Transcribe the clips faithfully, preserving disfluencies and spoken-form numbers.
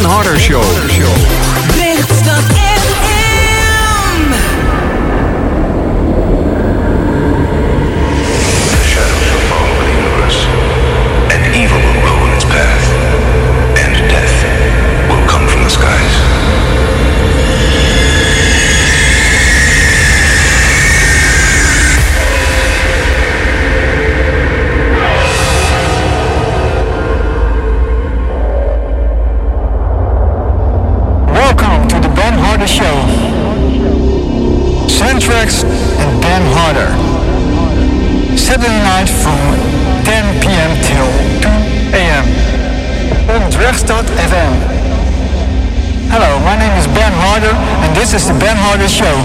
Harder Show. Lichtstad F M. The shadows will fall over the universe, and evil will grow in its path, and death will come from the skies. Show. Centrex and Dan Harder. Saturday night from ten p.m. till two a.m. on Dragstad F M. Hello, my name is Ben Harder and this is the Ben Harder Show.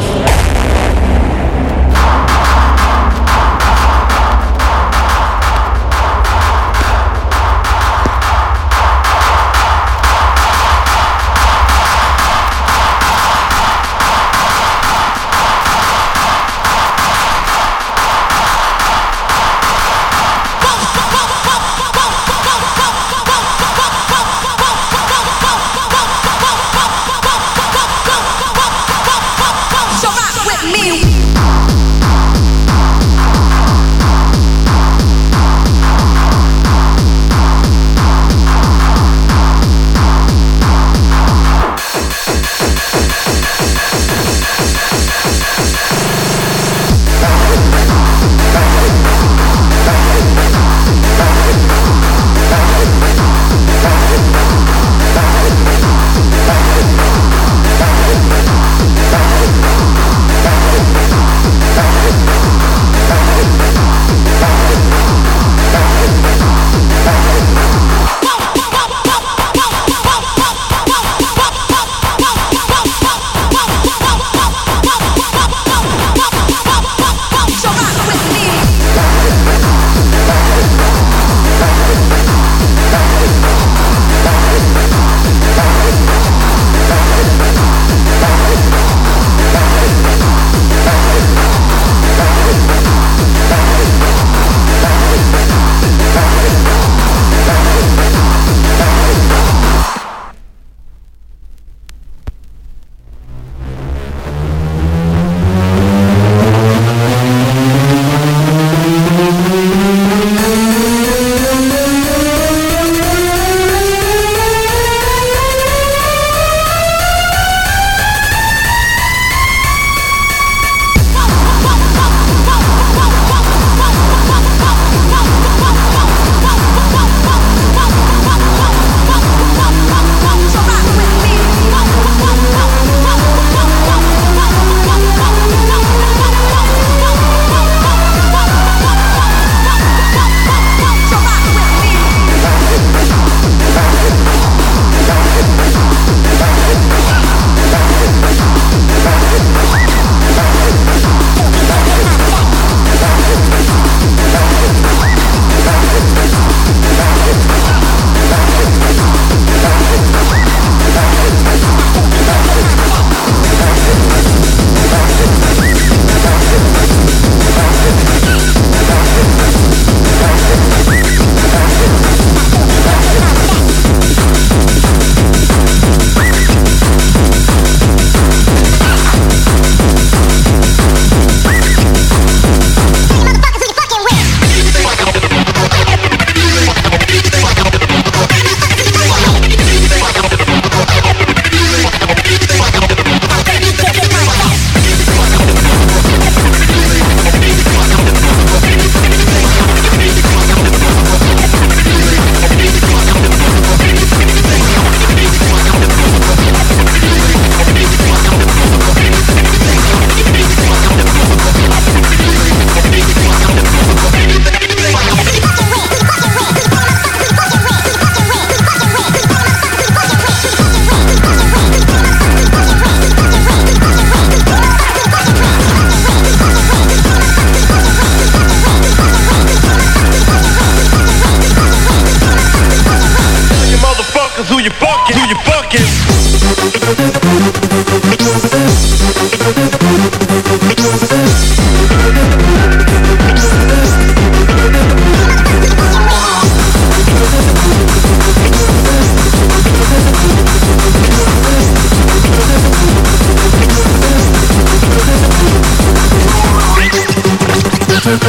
Who you fucking? Who you fucking?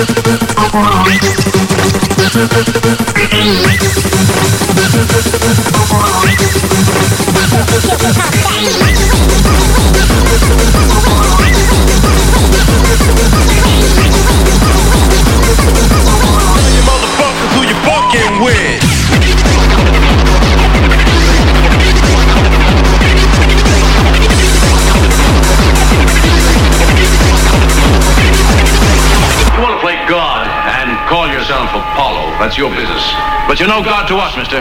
Motherfuckers, who you fucking with? You want to play God and call yourself Apollo, that's your business. But you're no God to us, mister.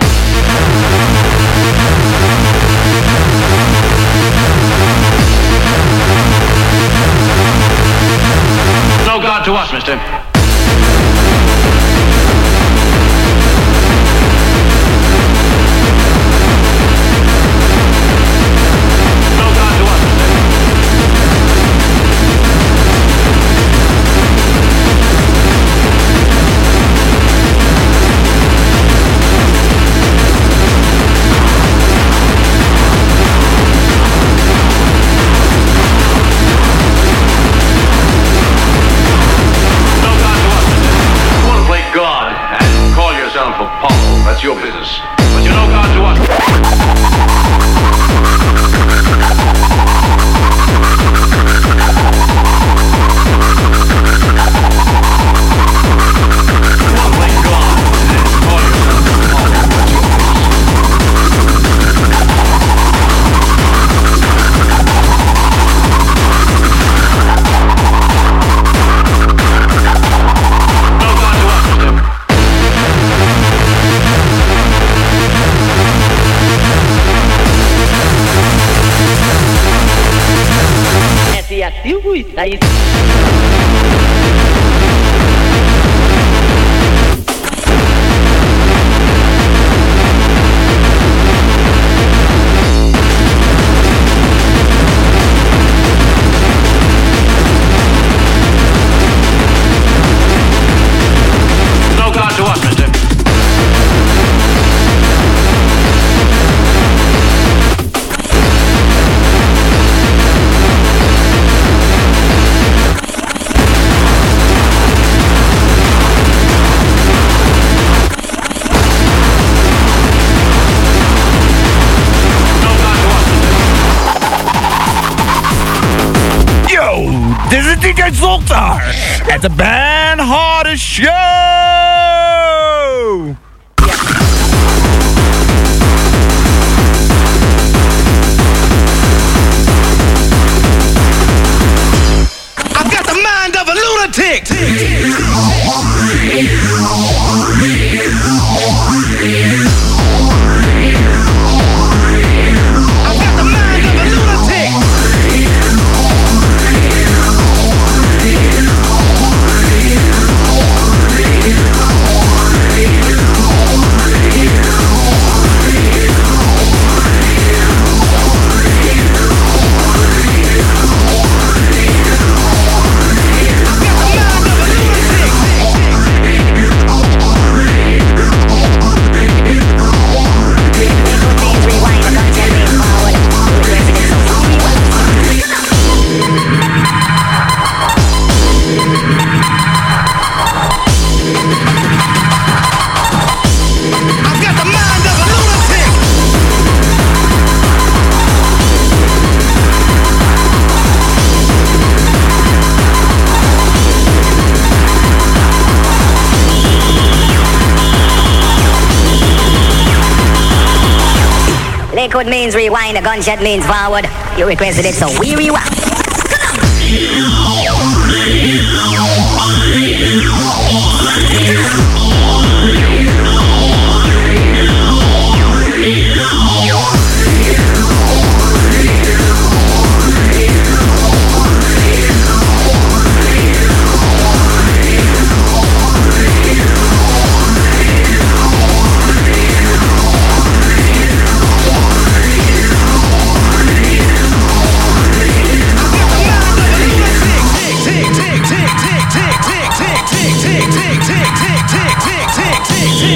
No God to us, mister. No God to us, mister. Apollo, that's your business. But you're no God to us. Criativo e tá aí. No God to us, mister. Dit is D J Zoltar at the Ben Harder Show! I've got the mind of a lunatic! I've got the mind of a lunatic! Liquid means rewind, a gunshot means forward. You requested it, so we rewind. Tick, tick, tick, tick, tick, tick, tick, tick, tick, tick, tick, tick, tick, tick, tick, tick,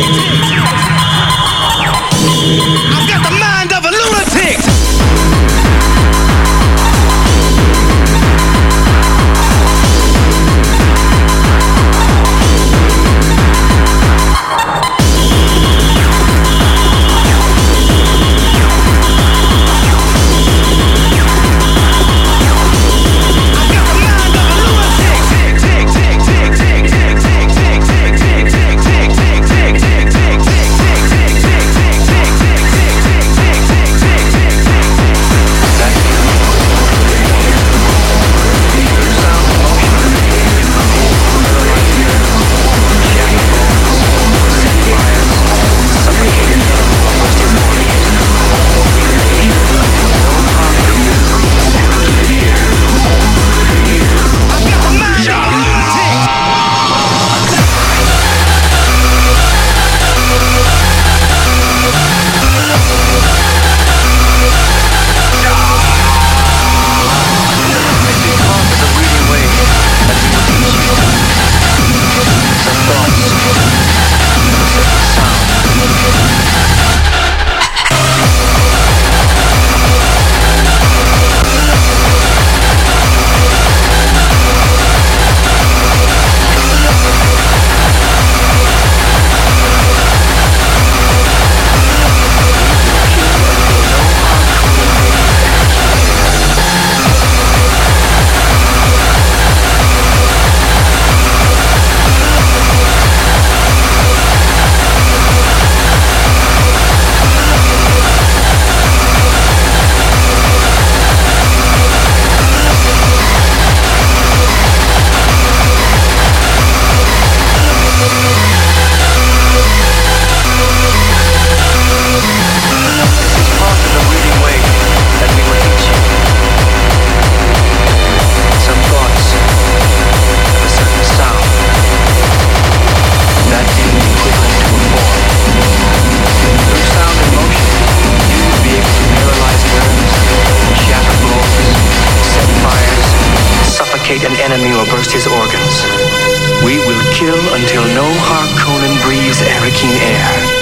enemy or burst his organs. We will kill until no Harkonnen breathes Arakeen air.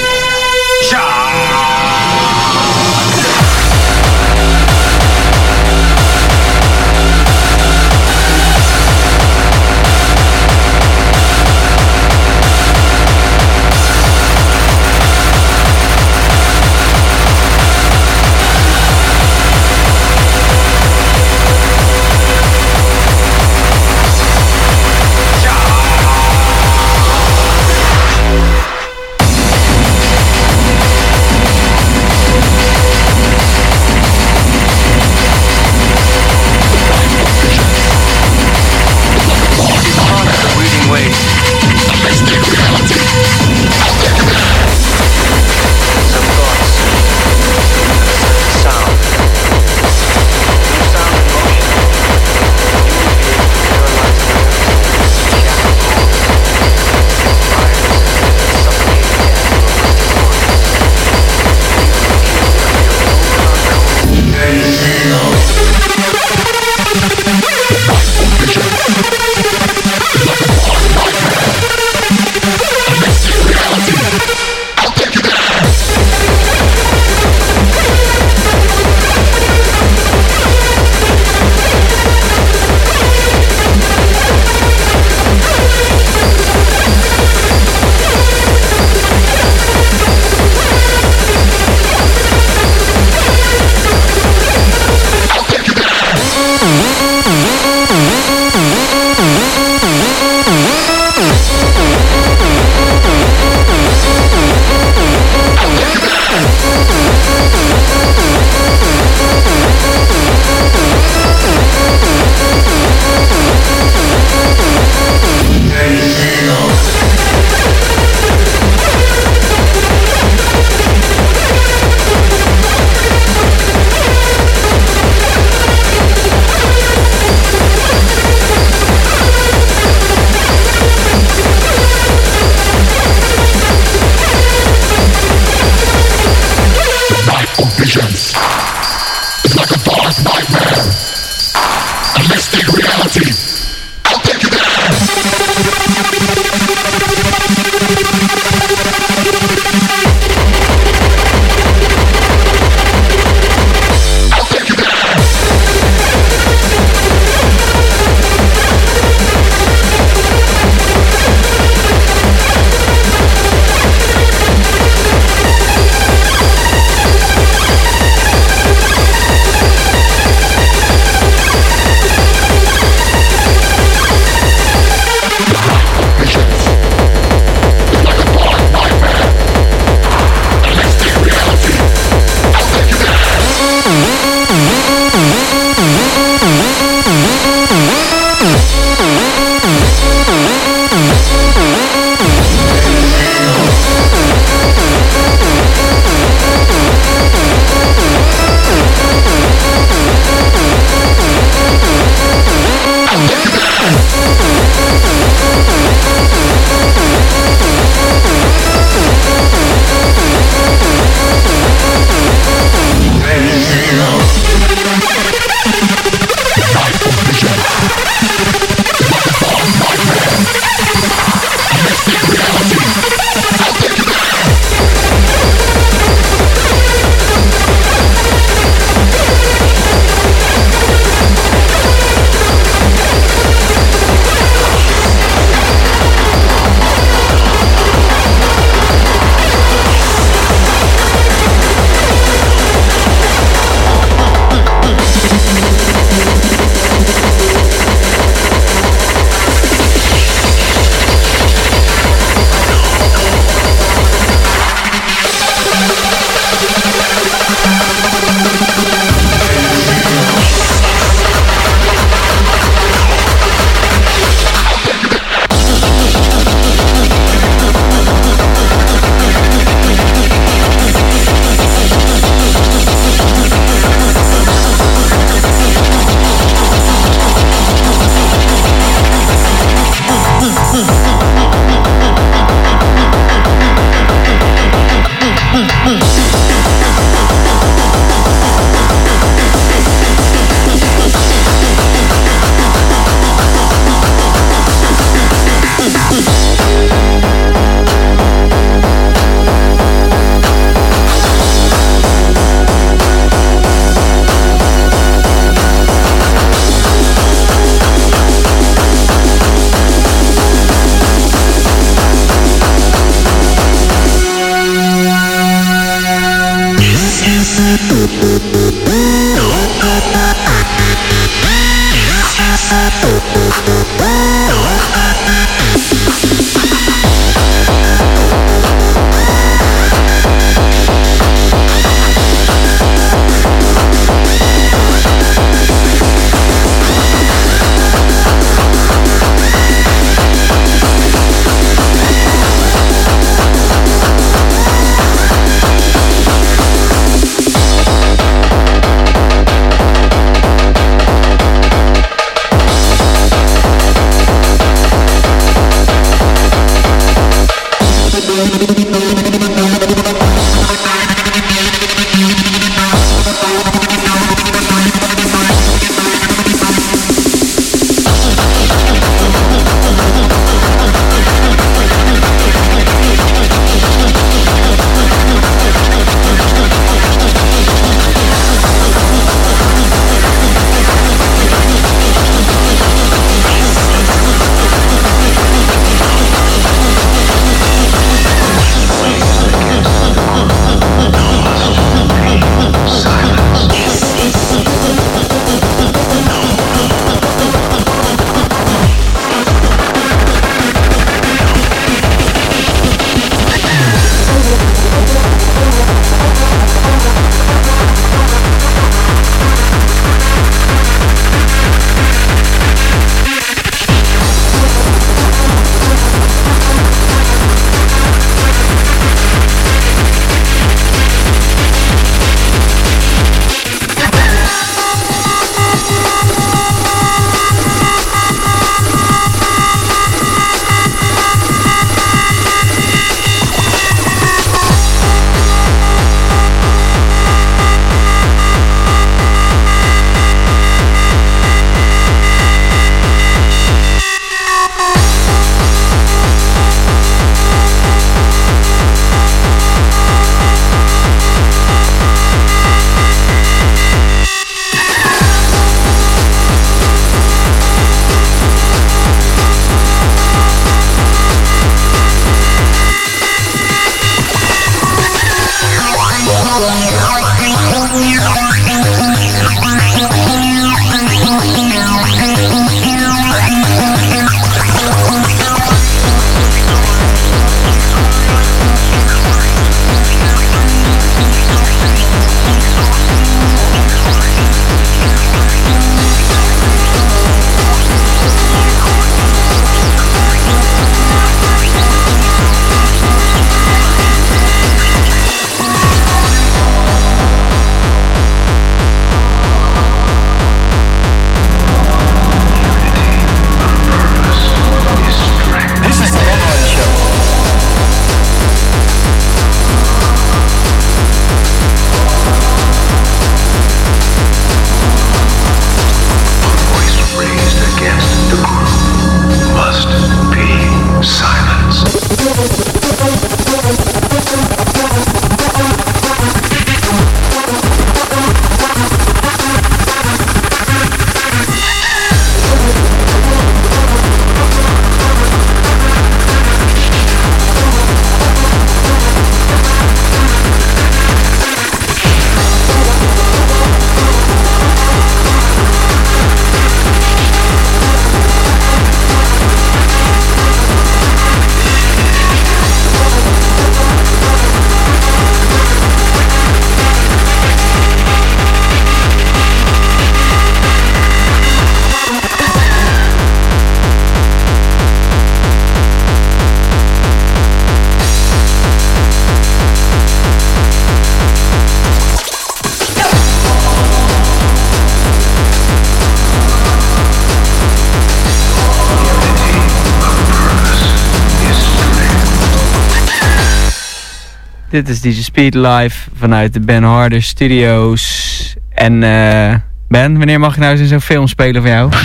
Dit is D J Speed live vanuit de Ben Harder Studios. En uh, Ben, wanneer mag ik nou eens in zo'n film spelen van jou?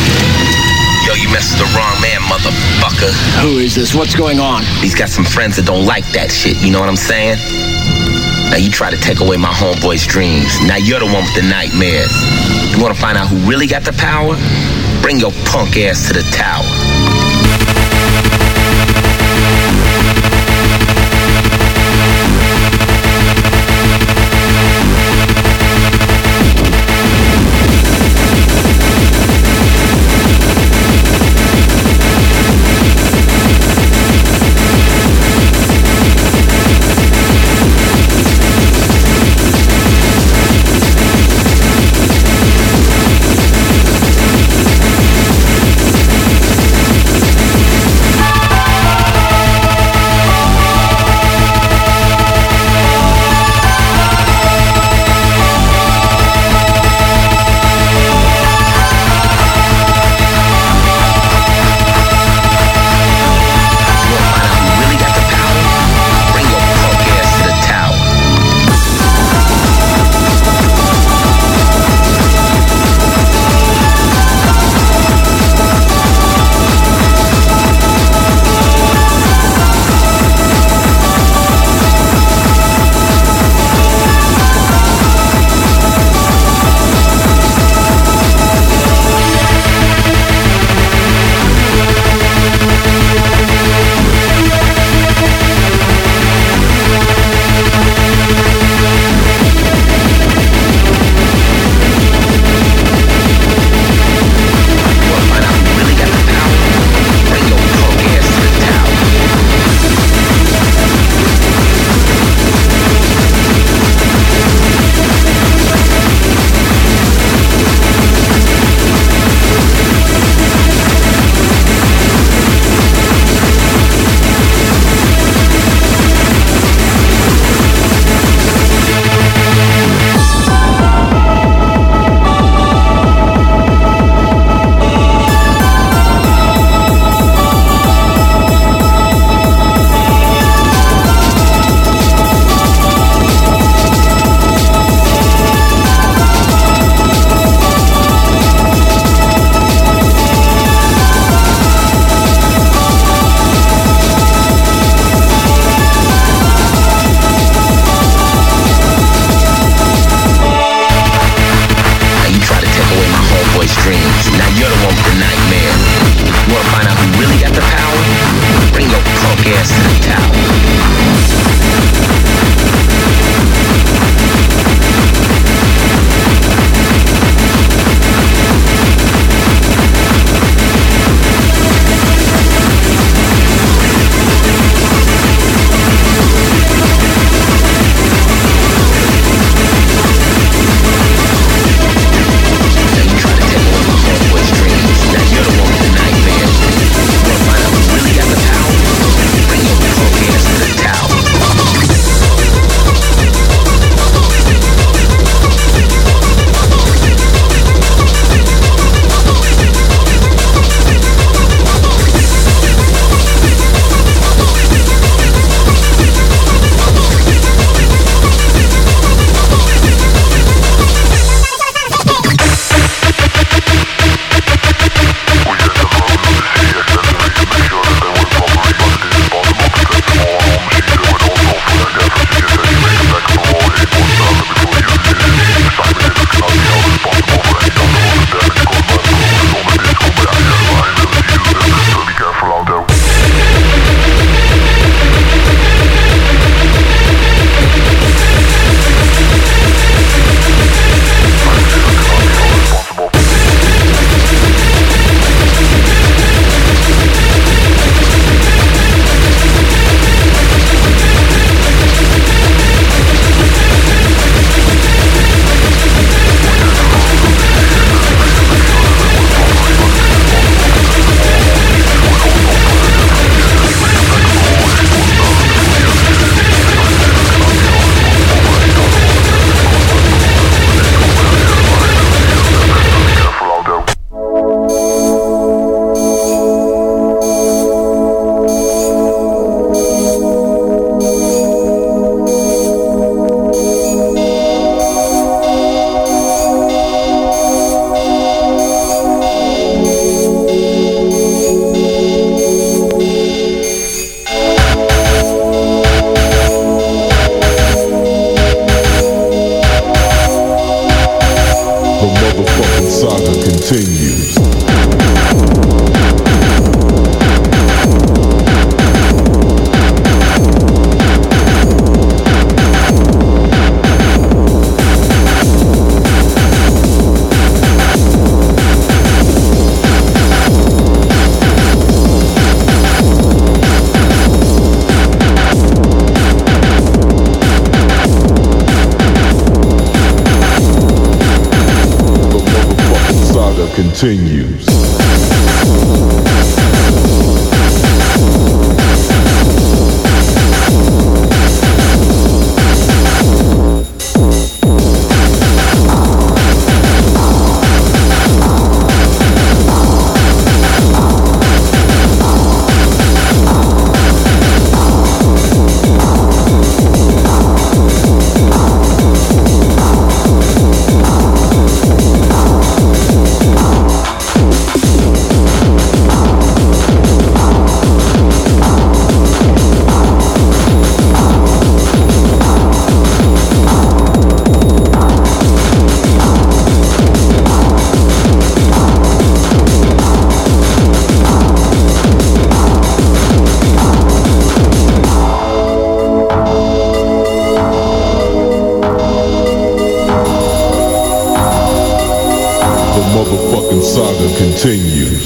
Yo, you messed with the wrong man, motherfucker. Who is this? What's going on? He's got some friends that don't like that shit, you know what I'm saying? Now you try to take away my homeboy's dreams. Now you're the one with the nightmares. You wanna find out who really got the power? Bring your punk ass to the tower. Tower. continues. Continues.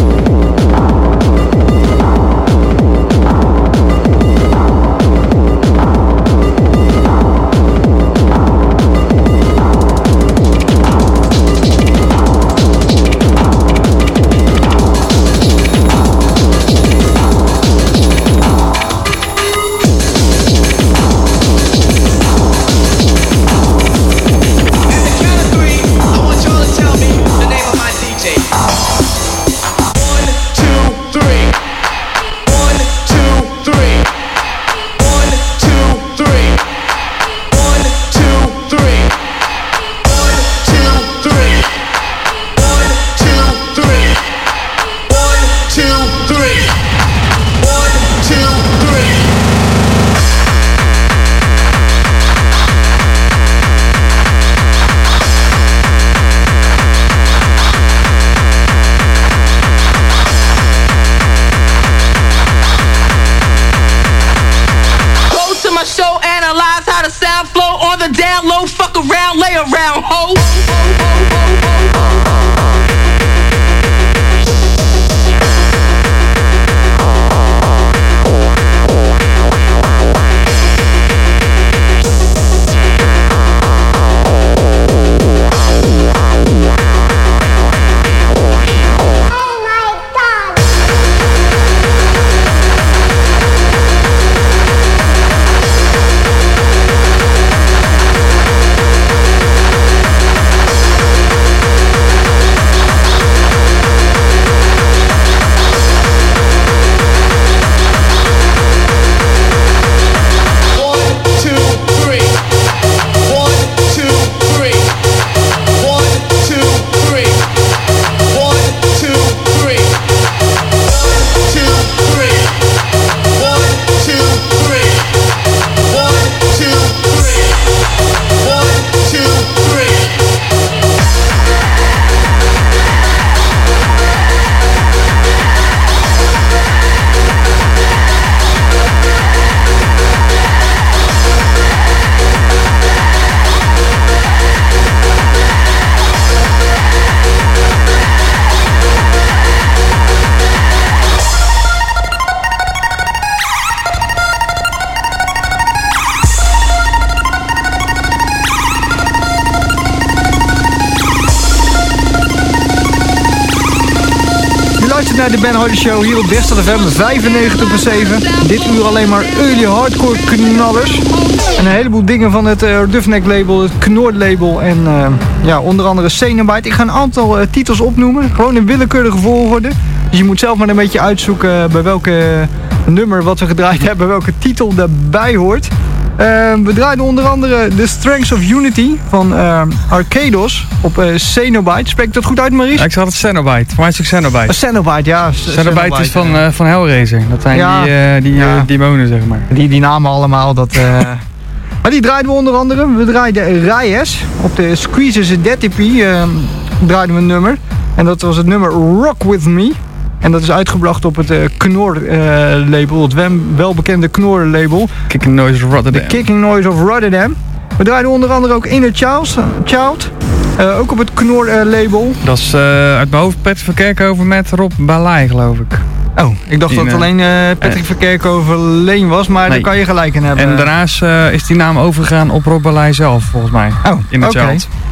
Naar de Ben Harder Show hier op Westland F M vijfennegentig komma zeven. Dit uur alleen maar early hardcore knallers. En een heleboel dingen van het uh, Roughneck label, het Knord label en uh, ja, onder andere Cenobite. Ik ga een aantal uh, titels opnoemen, gewoon in willekeurige volgorde. Dus je moet zelf maar een beetje uitzoeken bij welke nummer wat we gedraaid hebben, welke titel daarbij hoort. Uh, we draaiden onder andere The Strengths of Unity van uh, Arcados op uh, Cenobite. Spreek ik dat goed uit, Maurice? Ja, ik zag het Cenobite. Voor mij is het ook Cenobite. Uh, Cenobite, ja. Cenobite, Cenobite is van, uh, uh, van Hellraiser. Dat zijn ja, die, uh, die ja. uh, demonen, zeg maar. Die, die namen allemaal. Dat, uh... maar die draaiden we onder andere. We draaiden Reyes op de Squeezes Dead E P. Uh, draaiden we een nummer. En dat was het nummer Rock With Me. En dat is uitgebracht op het uh, Knor uh, label, het welbekende Knor label. Kicking Noise of Rotterdam. The Kicking Noise of Rotterdam. We draaiden onder andere ook Inner Child, Child uh, ook op het Knor uh, label. Dat is uh, uit mijn hoofd Patrick van Kerkhoven met Rob Balai, geloof ik. Oh, ik dacht die, dat het alleen uh, Patrick uh, van Kerkhoven Leen was, maar nee. Daar kan je gelijk in hebben. En daarnaast uh, is die naam overgegaan op Rob Balai zelf, volgens mij. Oh, Inner okay. Child.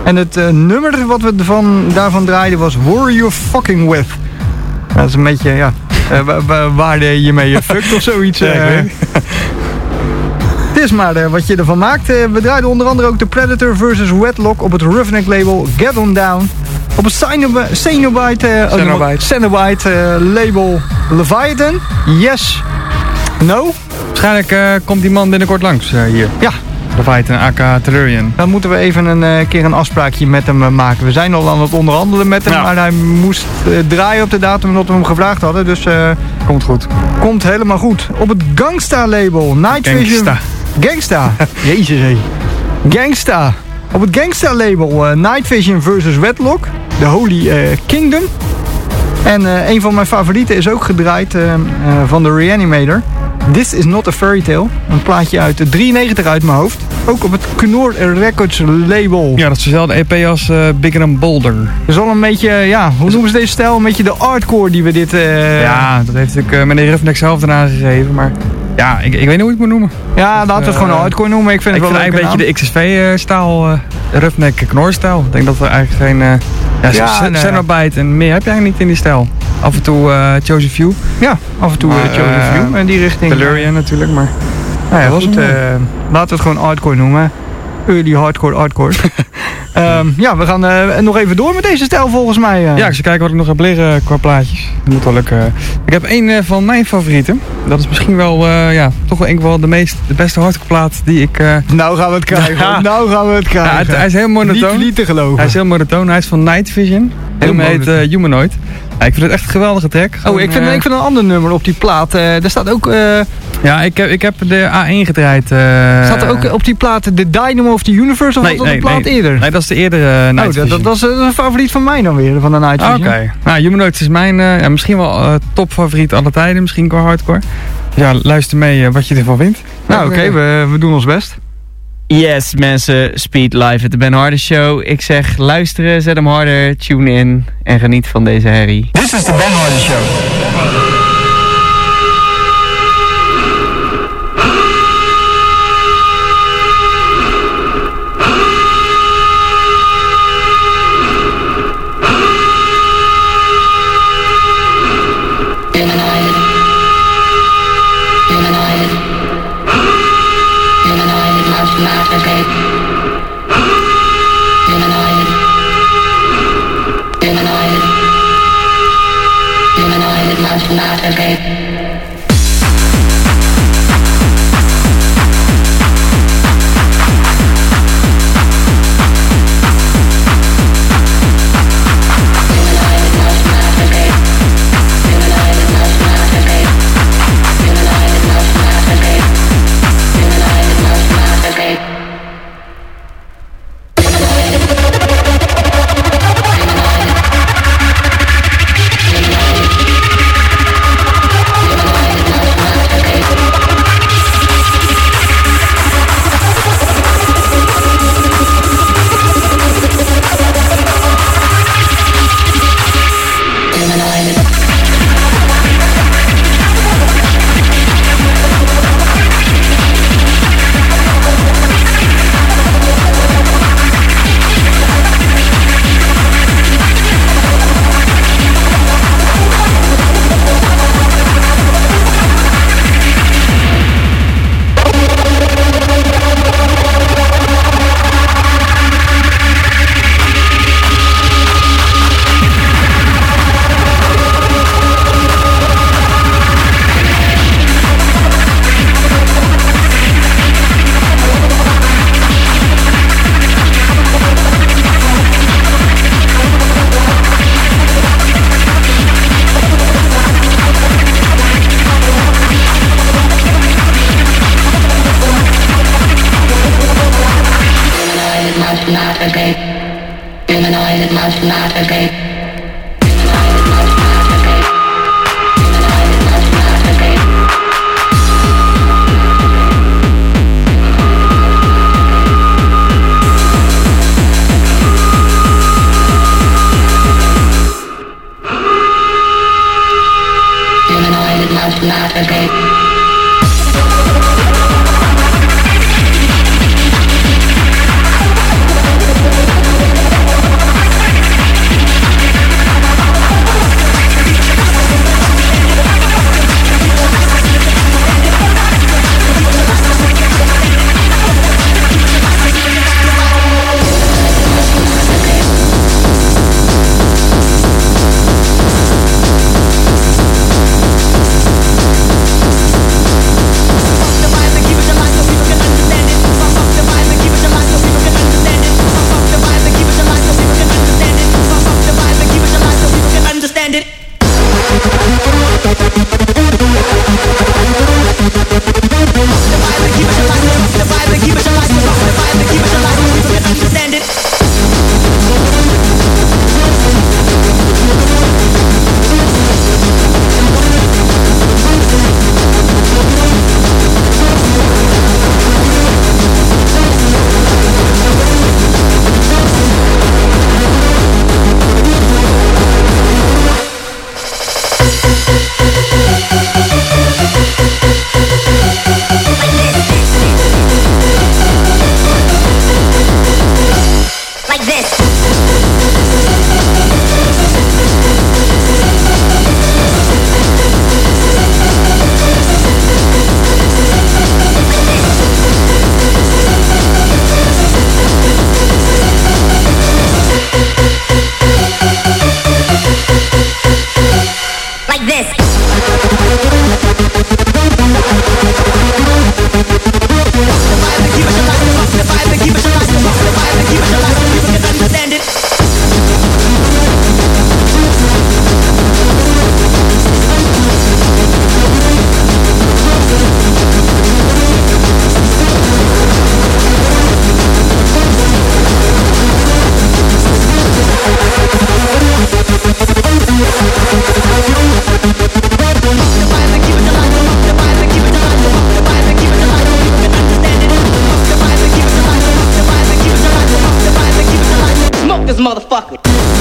En het uh, nummer wat we van, daarvan draaiden was Were You Fucking With. Dat is een beetje, ja, uh, waar je mee fuckt of zoiets. Uh. Ja, ik weet. Het is maar uh, wat je ervan maakt. Uh, we draaiden onder andere ook de Predator versus Wedlock op het Roughneck label Get On Down. Op het Cenobite, Cenobite, uh, Cenobite. Cenobite uh, label Leviathan. Yes. No. Waarschijnlijk uh, komt die man binnenkort langs uh, hier. Ja. Leviathan, aka Tellurian. Dan moeten we even een uh, keer een afspraakje met hem uh, maken. We zijn al aan het onderhandelen met hem, ja. Maar hij moest uh, draaien op de datum omdat we hem gevraagd hadden. Dus uh, komt goed. Komt helemaal goed. Op het Gangsta label, Night Vision. Gangsta. Gangsta. Jezus hé. Gangsta. Op het Gangsta label uh, Night Vision versus Wedlock. The Holy uh, Kingdom. En uh, een van mijn favorieten is ook gedraaid uh, uh, van de Reanimator. This is not a fairy tale. Een plaatje uit de drieënnegentig uit mijn hoofd. Ook op het Knorr Records label. Ja, dat is dezelfde E P als uh, Bigger and Bolder. Dat is al een beetje, ja, hoe noemen ze deze stijl? Een beetje de hardcore die we dit... Uh... Ja, dat heeft natuurlijk uh, meneer Roughneck zelf eraan gegeven, maar... Ja, ik, ik weet niet hoe ik het moet noemen. Ja, laten we het uh, gewoon hardcore noemen. Ik vind ik het wel vind eigenlijk een beetje de X S V-stijl, uh, uh, Roughneck Knorr-stijl. Ik denk dat er eigenlijk geen... Uh, ja, ja nee. Cenobite en meer heb je eigenlijk niet in die stijl. Af en toe uh, Chosen Few. Ja, af en toe uh, Chosen Few in die richting. Tellurian natuurlijk, maar... Nou ja, goed, uh, laten we het gewoon hardcore noemen. Early hardcore, hardcore. um, ja, we gaan uh, nog even door met deze stijl volgens mij. Uh. Ja, ik zal kijken wat ik nog heb liggen qua plaatjes. Dat moet wel lukken. Ik heb een uh, van mijn favorieten. Dat is misschien wel, uh, ja, toch wel een van de meest, de beste hardcore plaat die ik... Uh... Nou gaan we het krijgen. Ja. Nou gaan we het krijgen. Ja, het, hij is heel monotoon. Niet, niet te geloven. Hij is heel monotoon. Hij is van Night Vision. Hij heet uh, Humanoid. Ja, ik vind het echt een geweldige track. Gewoon, oh, ik vind, uh, ik vind een ander nummer op die plaat. Uh, daar staat ook... Uh, ja, ik heb, ik heb de A één gedraaid. Uh, staat er ook op die plaat de Dynamo of the Universe? Of nee, was dat nee, de plaat nee, eerder? Nee, dat is de eerdere uh, Night Vision. Oh, dat, dat was uh, een favoriet van mij dan weer, van de Night Vision. Oké. Okay. Nou, Humanoid is mijn uh, ja, misschien wel uh, topfavoriet alle tijden. Misschien qua hardcore. Ja, luister mee uh, wat je ervan vindt. Nou, oké. Okay, we, we doen ons best. Yes, mensen. Speed live at the Ben Harder Show. Ik zeg luisteren, zet hem harder, tune in en geniet van deze herrie. This is the Ben Harder Show. Smoke this motherfucker.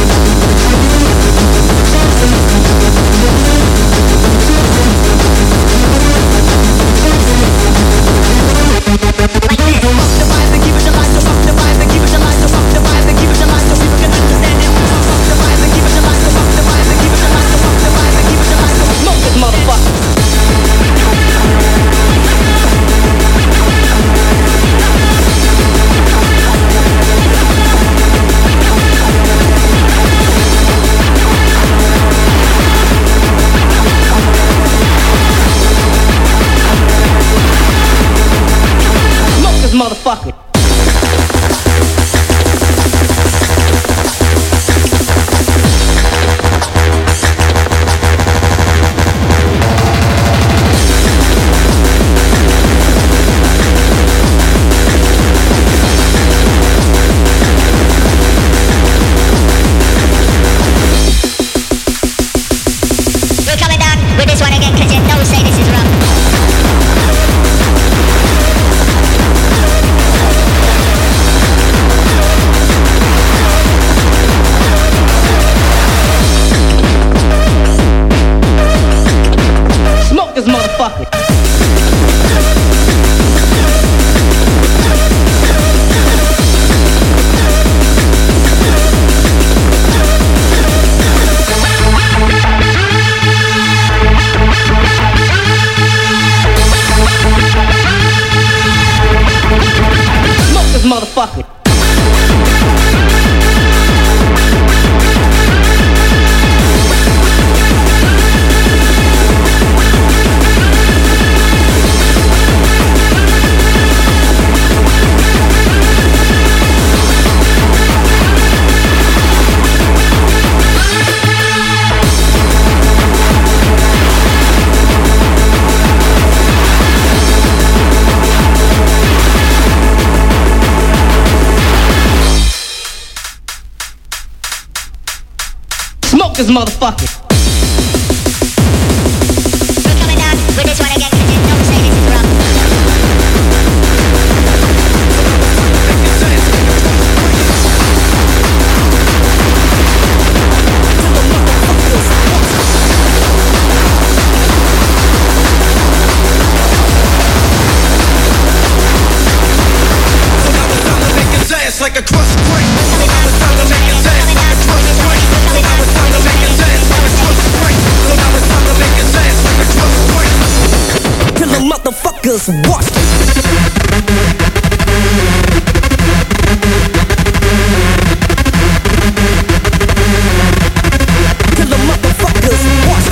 Motherfucker. We're coming down with this one again because you know say this is rough. This motherfucker. Smoke this motherfucker. Smoke this motherfucker. We're coming down with this one again because you know say this is rough. Like a crushed grape. So now it's time to make it dance like a crushed grape. So now it's time to make it dance like a crushed grape. So now it's time to make it dance like a crushed grape. Till the motherfuckers watch. Till the motherfuckers watch.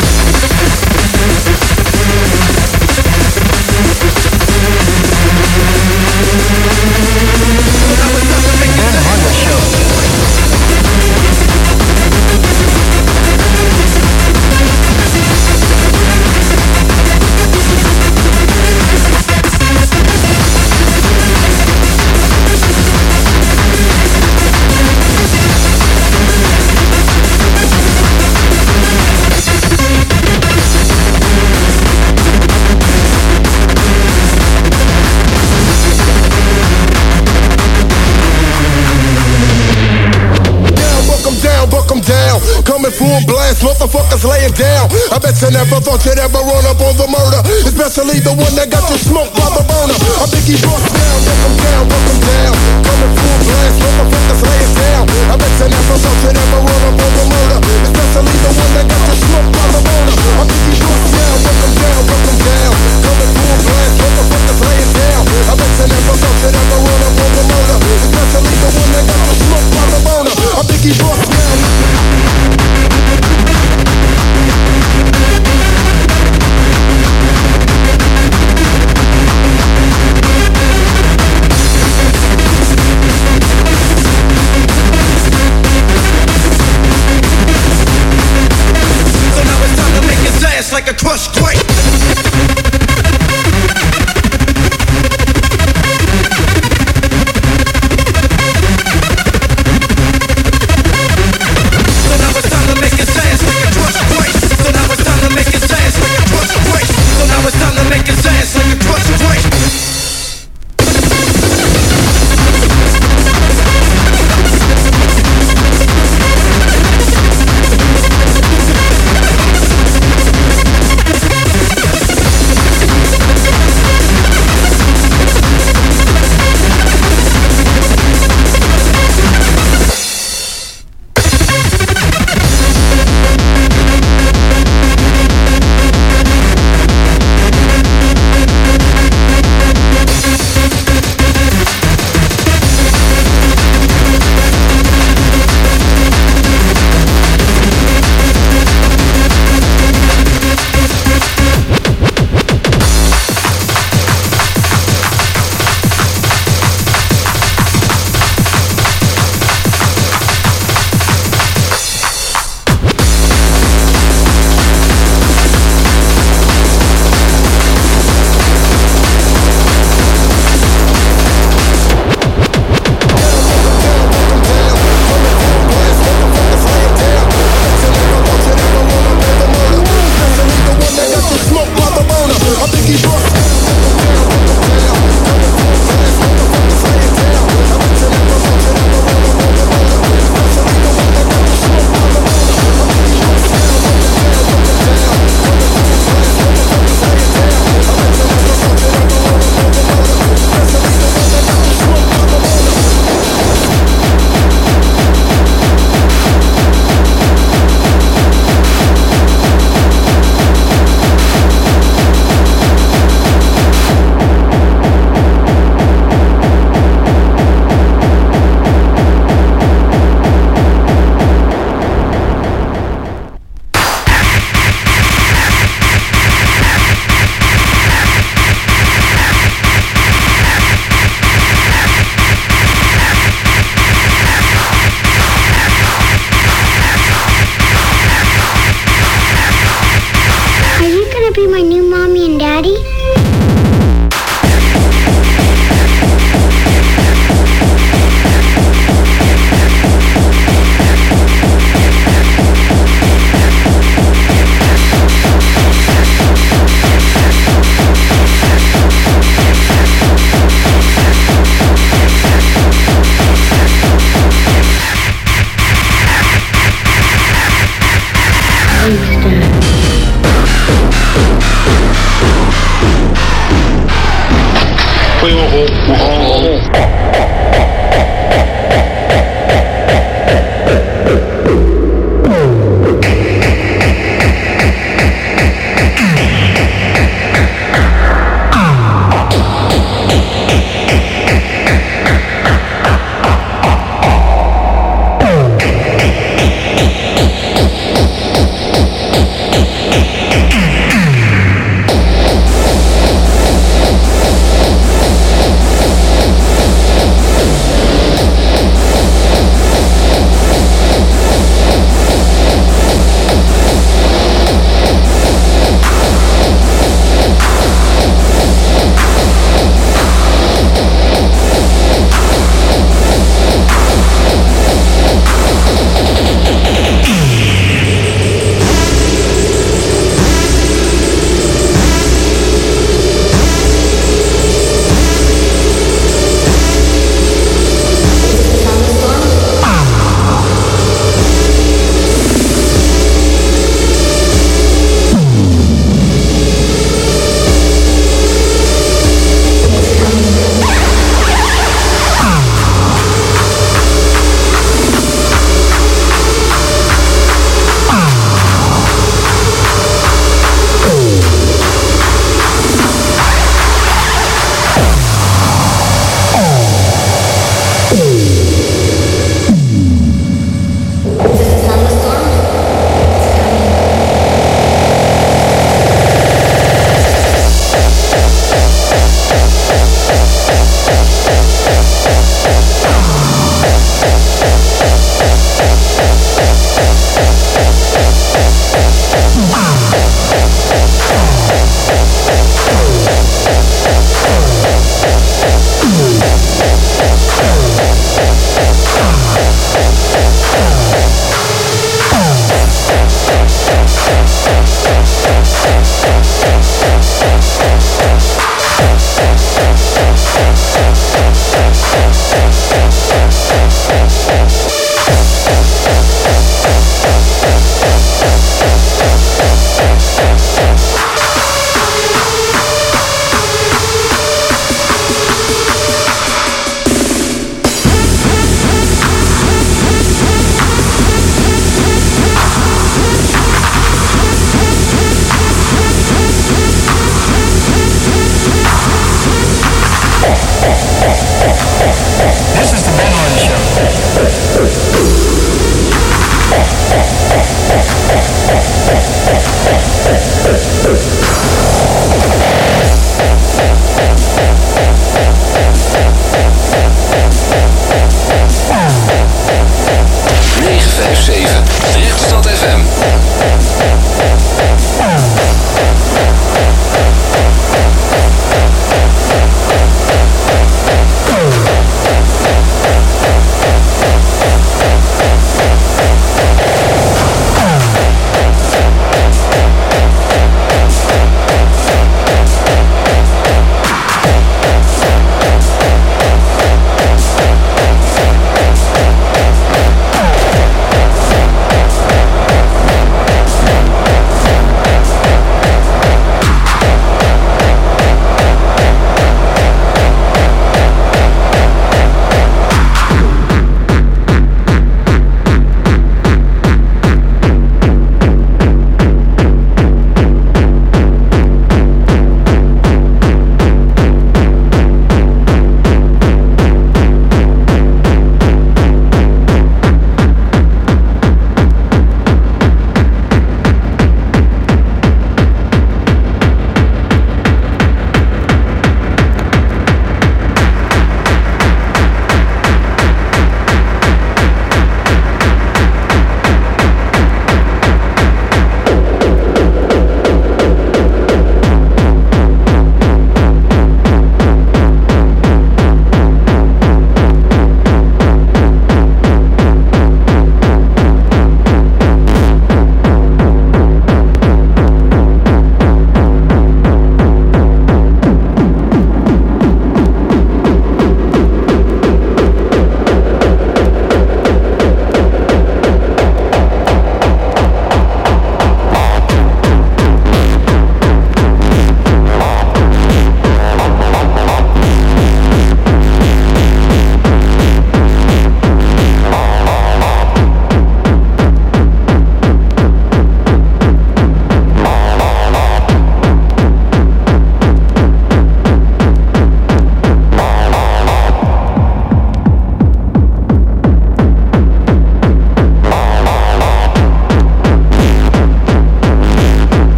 Coming full blast, motherfuckers laying down. I bet you never thought you'd ever run up on the murder, especially the one that got you smoked by the burner. I think he bust down, welcome down, welcome down. Coming full blast, motherfuckers laying down. I bet you never thought you'd ever run up on the murder, especially the one that got you smoked by the burner. I think he bust down, welcome down, welcome down. Coming full blast, motherfuckers laying down. I bet you never thought you'd ever run up on the murder, especially the one that got you smoked by the burner. I think he bust down. Like a crushed grape.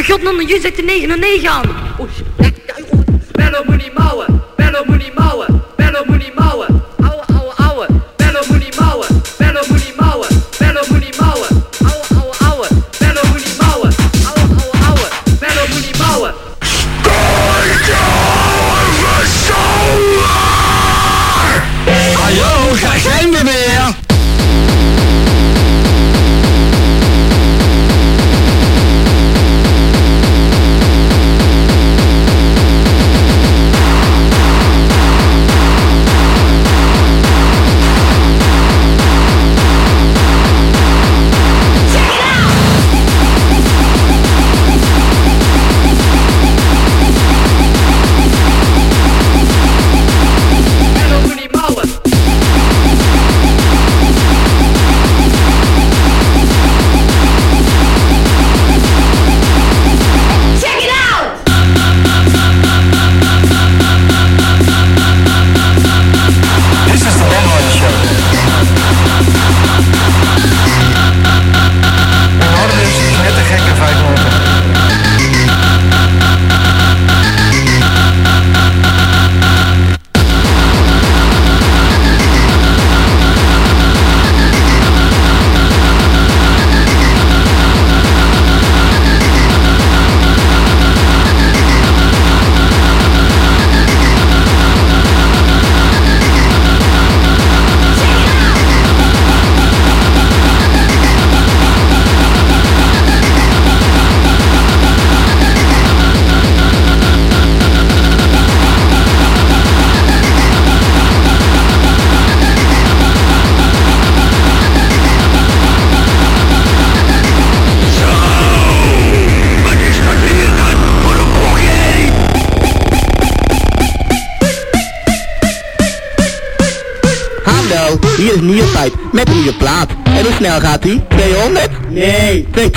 god, non, je zet de negen nul negen aan. Oh shit. Bello moet niet mouwen, bello moet niet mouwen, bello moet niet mouwen. Ouwe, ouwe, ouwe. Bello moet niet mouwen, bello moet niet mouwen, bello moet niet mouwen. Ouwe, ouwe, ouwe. Bello moet niet mouwen, ouwe, ouwe, ouwe. Bello moet niet mouwen. Hallo, ga zijn we weer? Hier is Nierpijp met een nieuwe plaat. En hoe snel gaat hij? tweehonderd? Nee.